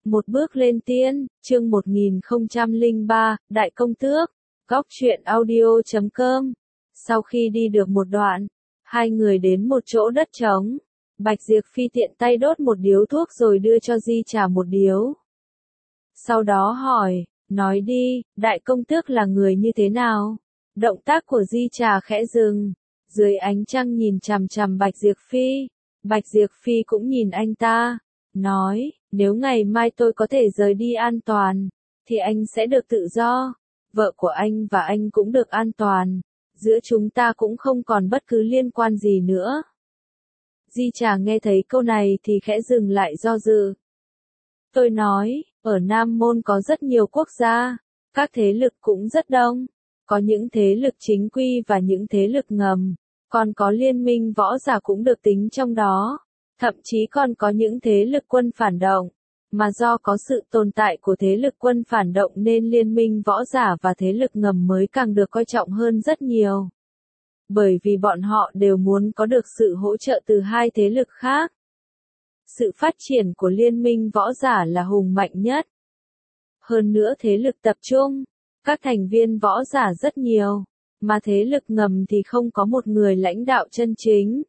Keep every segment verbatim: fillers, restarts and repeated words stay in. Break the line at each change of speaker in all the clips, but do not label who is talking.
Một bước lên tiên, chương một nghìn không trăm lẻ ba, Đại Công Tước, góc truyện audio chấm com. Sau khi đi được một đoạn, hai người đến một chỗ đất trống. Bạch Diệp Phi tiện tay đốt một điếu thuốc rồi đưa cho Di Trà một điếu. Sau đó hỏi, nói đi, Đại Công Tước là người như thế nào? Động tác của Di Trà khẽ dừng, dưới ánh trăng nhìn chằm chằm Bạch Diệp Phi. Bạch Diệp Phi cũng nhìn anh ta, nói, nếu ngày mai tôi có thể rời đi an toàn, thì anh sẽ được tự do, vợ của anh và anh cũng được an toàn, giữa chúng ta cũng không còn bất cứ liên quan gì nữa. Di Trà nghe thấy câu này thì khẽ dừng lại do dự. Tôi nói, ở Nam Môn có rất nhiều quốc gia, các thế lực cũng rất đông, có những thế lực chính quy và những thế lực ngầm, còn có liên minh võ giả cũng được tính trong đó. Thậm chí còn có những thế lực quân phản động, mà do có sự tồn tại của thế lực quân phản động nên liên minh võ giả và thế lực ngầm mới càng được coi trọng hơn rất nhiều. Bởi vì bọn họ đều muốn có được sự hỗ trợ từ hai thế lực khác. Sự phát triển của liên minh võ giả là hùng mạnh nhất. Hơn nữa thế lực tập trung, các thành viên võ giả rất nhiều, mà thế lực ngầm thì không có một người lãnh đạo chân chính.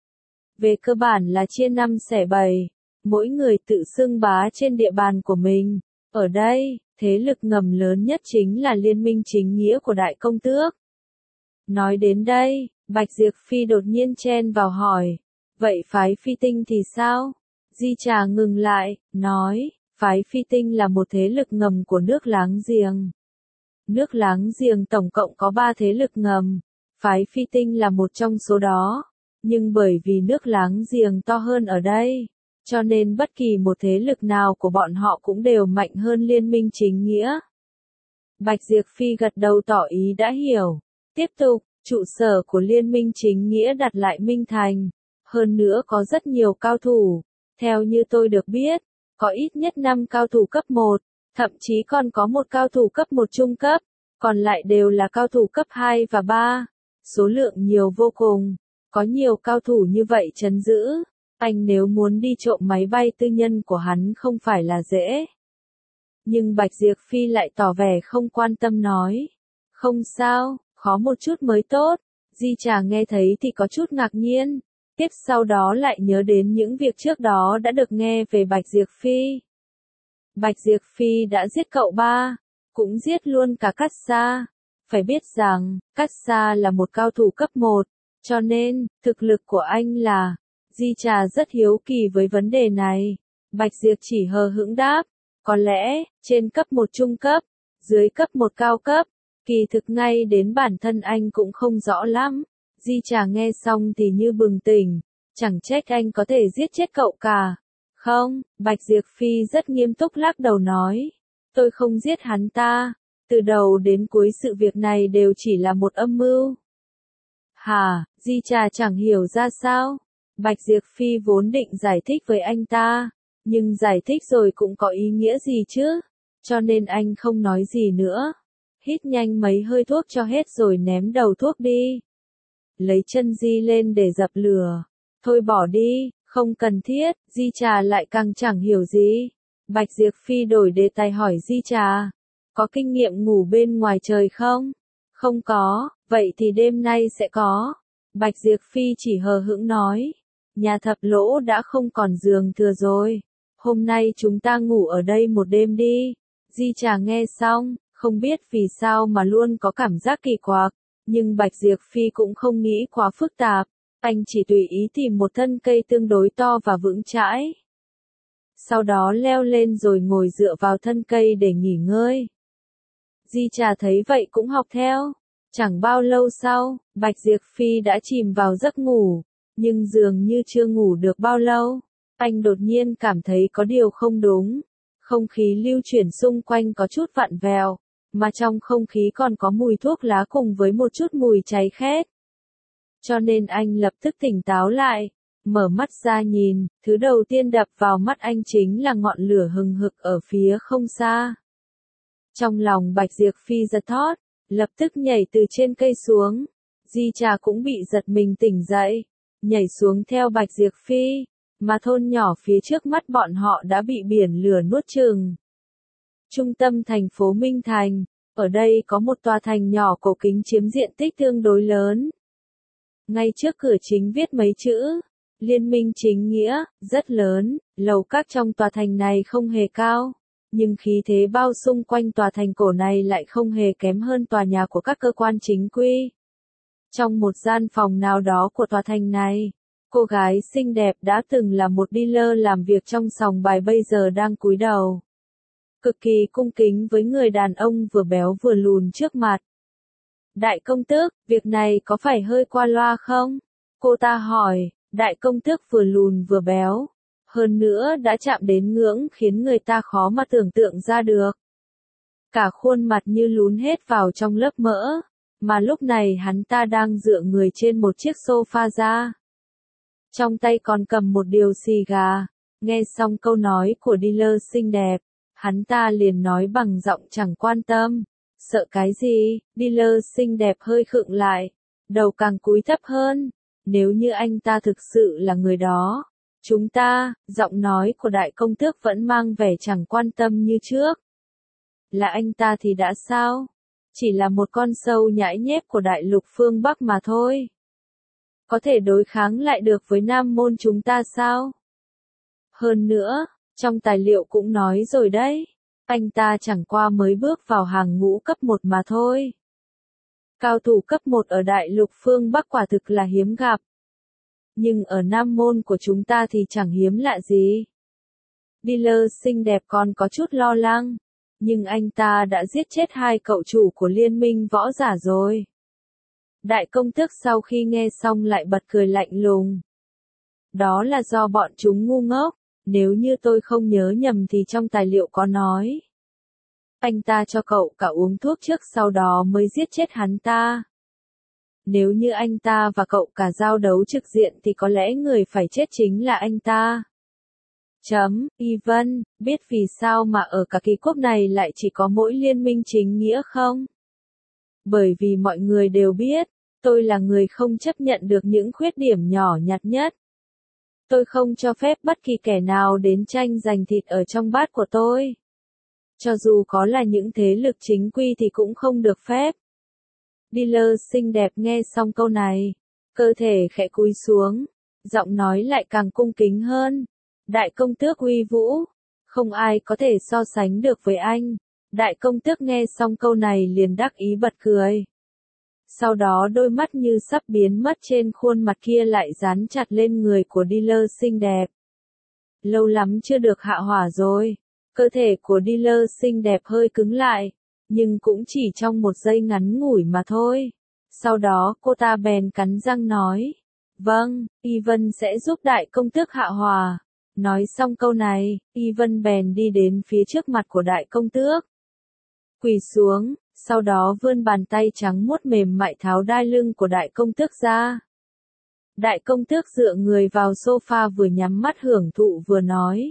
Về cơ bản là chia năm xẻ bảy, mỗi người tự xưng bá trên địa bàn của mình. Ở đây, thế lực ngầm lớn nhất chính là liên minh chính nghĩa của Đại Công Tước. Nói đến đây, Bạch Diệp Phi đột nhiên chen vào hỏi, vậy phái Phi Tinh thì sao? Di Trà ngừng lại, nói, phái Phi Tinh là một thế lực ngầm của nước láng giềng. Nước láng giềng tổng cộng có ba thế lực ngầm, phái Phi Tinh là một trong số đó. Nhưng bởi vì nước láng giềng to hơn ở đây, cho nên bất kỳ một thế lực nào của bọn họ cũng đều mạnh hơn liên minh chính nghĩa. Bạch Diệp Phi gật đầu tỏ ý đã hiểu. Tiếp tục, trụ sở của liên minh chính nghĩa đặt lại Minh Thành. Hơn nữa có rất nhiều cao thủ. Theo như tôi được biết, có ít nhất năm cao thủ cấp một, thậm chí còn có một cao thủ cấp một trung cấp, còn lại đều là cao thủ cấp hai và ba. Số lượng nhiều vô cùng. Có nhiều cao thủ như vậy trấn giữ, anh nếu muốn đi trộm máy bay tư nhân của hắn không phải là dễ. Nhưng Bạch Diệp Phi lại tỏ vẻ không quan tâm nói. Không sao, khó một chút mới tốt. Di Trà nghe thấy thì có chút ngạc nhiên. Tiếp sau đó lại nhớ đến những việc trước đó đã được nghe về Bạch Diệp Phi. Bạch Diệp Phi đã giết cậu ba, cũng giết luôn cả Cát Sa. Phải biết rằng, Cát Sa là một cao thủ cấp một. Cho nên, thực lực của anh là, Di Trà rất hiếu kỳ với vấn đề này. Bạch Diệp chỉ hờ hững đáp, có lẽ, trên cấp một trung cấp, dưới cấp một cao cấp, kỳ thực ngay đến bản thân anh cũng không rõ lắm. Di Trà nghe xong thì như bừng tỉnh, chẳng trách anh có thể giết chết cậu cả. Không, Bạch Diệp Phi rất nghiêm túc lắc đầu nói, tôi không giết hắn ta, từ đầu đến cuối sự việc này đều chỉ là một âm mưu. Hả, Di Trà chẳng hiểu ra sao. Bạch Diệp Phi vốn định giải thích với anh ta, nhưng giải thích rồi cũng có ý nghĩa gì chứ, cho nên anh không nói gì nữa. Hít nhanh mấy hơi thuốc cho hết rồi ném đầu thuốc đi. Lấy chân Di lên để dập lửa. Thôi bỏ đi, không cần thiết. Di Trà lại càng chẳng hiểu gì. Bạch Diệp Phi đổi đề tài hỏi Di Trà, có kinh nghiệm ngủ bên ngoài trời không? Không có. Vậy thì đêm nay sẽ có. Bạch Diệp Phi chỉ hờ hững nói. Nhà Thập Lỗ đã không còn giường thừa rồi. Hôm nay chúng ta ngủ ở đây một đêm đi. Di Trà nghe xong, không biết vì sao mà luôn có cảm giác kỳ quặc. Nhưng Bạch Diệp Phi cũng không nghĩ quá phức tạp. Anh chỉ tùy ý tìm một thân cây tương đối to và vững chãi. Sau đó leo lên rồi ngồi dựa vào thân cây để nghỉ ngơi. Di Trà thấy vậy cũng học theo. Chẳng bao lâu sau, Bạch Diệp Phi đã chìm vào giấc ngủ, nhưng dường như chưa ngủ được bao lâu, anh đột nhiên cảm thấy có điều không đúng. Không khí lưu chuyển xung quanh có chút vặn vẹo, mà trong không khí còn có mùi thuốc lá cùng với một chút mùi cháy khét. Cho nên anh lập tức tỉnh táo lại, mở mắt ra nhìn, thứ đầu tiên đập vào mắt anh chính là ngọn lửa hừng hực ở phía không xa. Trong lòng Bạch Diệp Phi giật thót, lập tức nhảy từ trên cây xuống. Di Trà cũng bị giật mình tỉnh dậy, nhảy xuống theo Bạch Diệp Phi. mà thôn nhỏ phía trước mắt bọn họ đã bị biển lửa nuốt chửng. Trung tâm thành phố Minh Thành, ở đây có một tòa thành nhỏ cổ kính chiếm diện tích tương đối lớn. Ngay trước cửa chính viết mấy chữ, Liên minh chính nghĩa, rất lớn, lầu các trong tòa thành này không hề cao, nhưng khí thế bao xung quanh tòa thành cổ này lại không hề kém hơn tòa nhà của các cơ quan chính quy. Trong một gian phòng nào đó của tòa thành này, cô gái xinh đẹp đã từng là một dealer làm việc trong sòng bài bây giờ đang cúi đầu. Cực kỳ cung kính với người đàn ông vừa béo vừa lùn trước mặt. Đại công tước, việc này có phải hơi qua loa không? Cô ta hỏi, đại công tước vừa lùn vừa béo. Hơn nữa đã chạm đến ngưỡng khiến người ta khó mà tưởng tượng ra được. Cả khuôn mặt như lún hết vào trong lớp mỡ, mà lúc này hắn ta đang dựa người trên một chiếc sofa da. Trong tay còn cầm một điều xì gà. Nghe xong câu nói của dealer xinh đẹp, hắn ta liền nói bằng giọng chẳng quan tâm. Sợ cái gì? Dealer xinh đẹp hơi khựng lại, đầu càng cúi thấp hơn. Nếu như anh ta thực sự là người đó, chúng ta, giọng nói của đại công tước vẫn mang vẻ chẳng quan tâm như trước. Là anh ta thì đã sao? Chỉ là một con sâu nhãi nhép của đại lục phương Bắc mà thôi. Có thể đối kháng lại được với Nam Môn chúng ta sao? Hơn nữa, trong tài liệu cũng nói rồi đấy, anh ta chẳng qua mới bước vào hàng ngũ cấp một mà thôi. Cao thủ cấp một ở đại lục phương Bắc quả thực là hiếm gặp. Nhưng ở Nam Môn của chúng ta thì chẳng hiếm lạ gì. Dealer xinh đẹp còn có chút lo lắng, nhưng anh ta đã giết chết hai cậu chủ của liên minh võ giả rồi. Đại công tước sau khi nghe xong lại bật cười lạnh lùng. Đó là do bọn chúng ngu ngốc, nếu như tôi không nhớ nhầm thì trong tài liệu có nói. Anh ta cho cậu cả uống thuốc trước sau đó mới giết chết hắn ta. Nếu như anh ta và cậu cả giao đấu trực diện thì có lẽ người phải chết chính là anh ta. Chấm, Ivan, biết vì sao mà ở cả kỳ quốc này lại chỉ có mỗi liên minh chính nghĩa không? Bởi vì mọi người đều biết, tôi là người không chấp nhận được những khuyết điểm nhỏ nhặt nhất. Tôi không cho phép bất kỳ kẻ nào đến tranh giành thịt ở trong bát của tôi. Cho dù có là những thế lực chính quy thì cũng không được phép. Dealer xinh đẹp nghe xong câu này, cơ thể khẽ cúi xuống, giọng nói lại càng cung kính hơn. Đại công tước uy vũ, không ai có thể so sánh được với anh. Đại công tước nghe xong câu này liền đắc ý bật cười. Sau đó đôi mắt như sắp biến mất trên khuôn mặt kia lại dán chặt lên người của dealer xinh đẹp. Lâu lắm chưa được hạ hỏa rồi. Cơ thể của dealer xinh đẹp hơi cứng lại, nhưng cũng chỉ trong một giây ngắn ngủi mà thôi. Sau đó cô ta bèn cắn răng nói, vâng, Ivan sẽ giúp đại công tước hạ hỏa. Nói xong câu này, Ivan bèn đi đến phía trước mặt của đại công tước. Quỳ xuống, sau đó vươn bàn tay trắng muốt mềm mại tháo đai lưng của đại công tước ra. Đại công tước dựa người vào sofa vừa nhắm mắt hưởng thụ vừa nói.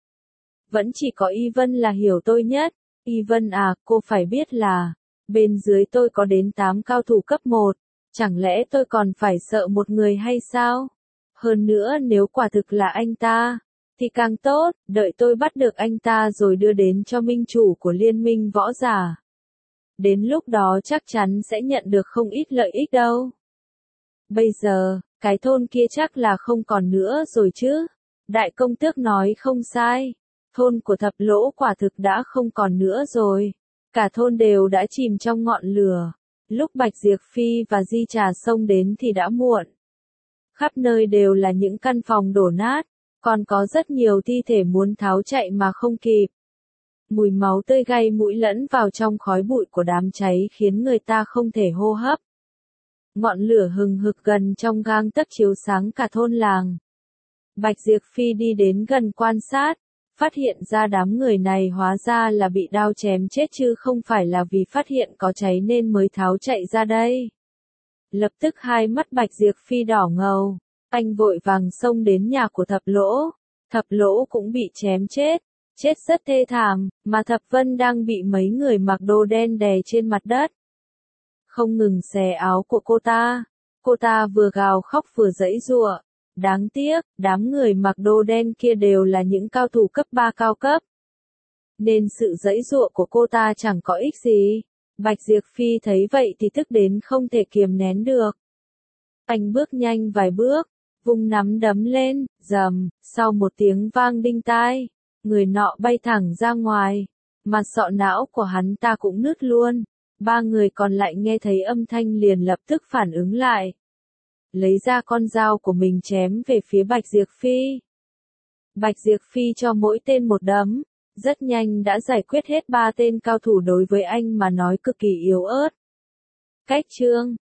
Vẫn chỉ có Ivan là hiểu tôi nhất. Ivan à, cô phải biết là, bên dưới tôi có đến tám cao thủ cấp một, chẳng lẽ tôi còn phải sợ một người hay sao? Hơn nữa nếu quả thực là anh ta, thì càng tốt, đợi tôi bắt được anh ta rồi đưa đến cho minh chủ của liên minh võ giả. Đến lúc đó chắc chắn sẽ nhận được không ít lợi ích đâu. Bây giờ, cái thôn kia chắc là không còn nữa rồi chứ? Đại công tước nói không sai. Thôn của thập lỗ quả thực đã không còn nữa rồi. Cả thôn đều đã chìm trong ngọn lửa. Lúc Bạch Diệp Phi và Di Trà xông đến thì đã muộn. Khắp nơi đều là những căn phòng đổ nát, còn có rất nhiều thi thể muốn tháo chạy mà không kịp. Mùi máu tươi gây mũi lẫn vào trong khói bụi của đám cháy khiến người ta không thể hô hấp. Ngọn lửa hừng hực gần trong gang tấc chiếu sáng cả thôn làng. Bạch Diệp Phi đi đến gần quan sát, phát hiện ra đám người này hóa ra là bị đao chém chết chứ không phải là vì phát hiện có cháy nên mới tháo chạy ra đây. Lập tức hai mắt Bạch Diệp Phi đỏ ngầu, anh vội vàng xông đến nhà của Thập Lỗ. Thập Lỗ cũng bị chém chết, chết rất thê thảm, mà Thập Vân đang bị mấy người mặc đồ đen đè trên mặt đất. Không ngừng xé áo của cô ta, cô ta vừa gào khóc vừa giãy giụa, Đáng tiếc, đám người mặc đồ đen kia đều là những cao thủ cấp ba cao cấp. Nên sự giãy giụa của cô ta chẳng có ích gì. Bạch Diệp Phi thấy vậy thì tức đến không thể kiềm nén được. Anh bước nhanh vài bước, vung nắm đấm lên, rầm, sau một tiếng vang đinh tai, người nọ bay thẳng ra ngoài, mà sọ não của hắn ta cũng nứt luôn. Ba người còn lại nghe thấy âm thanh liền lập tức phản ứng lại. Lấy ra con dao của mình chém về phía Bạch Diệp Phi. Bạch Diệp Phi cho mỗi tên một đấm, rất nhanh đã giải quyết hết ba tên cao thủ đối với anh mà nói cực kỳ yếu ớt. Cách chương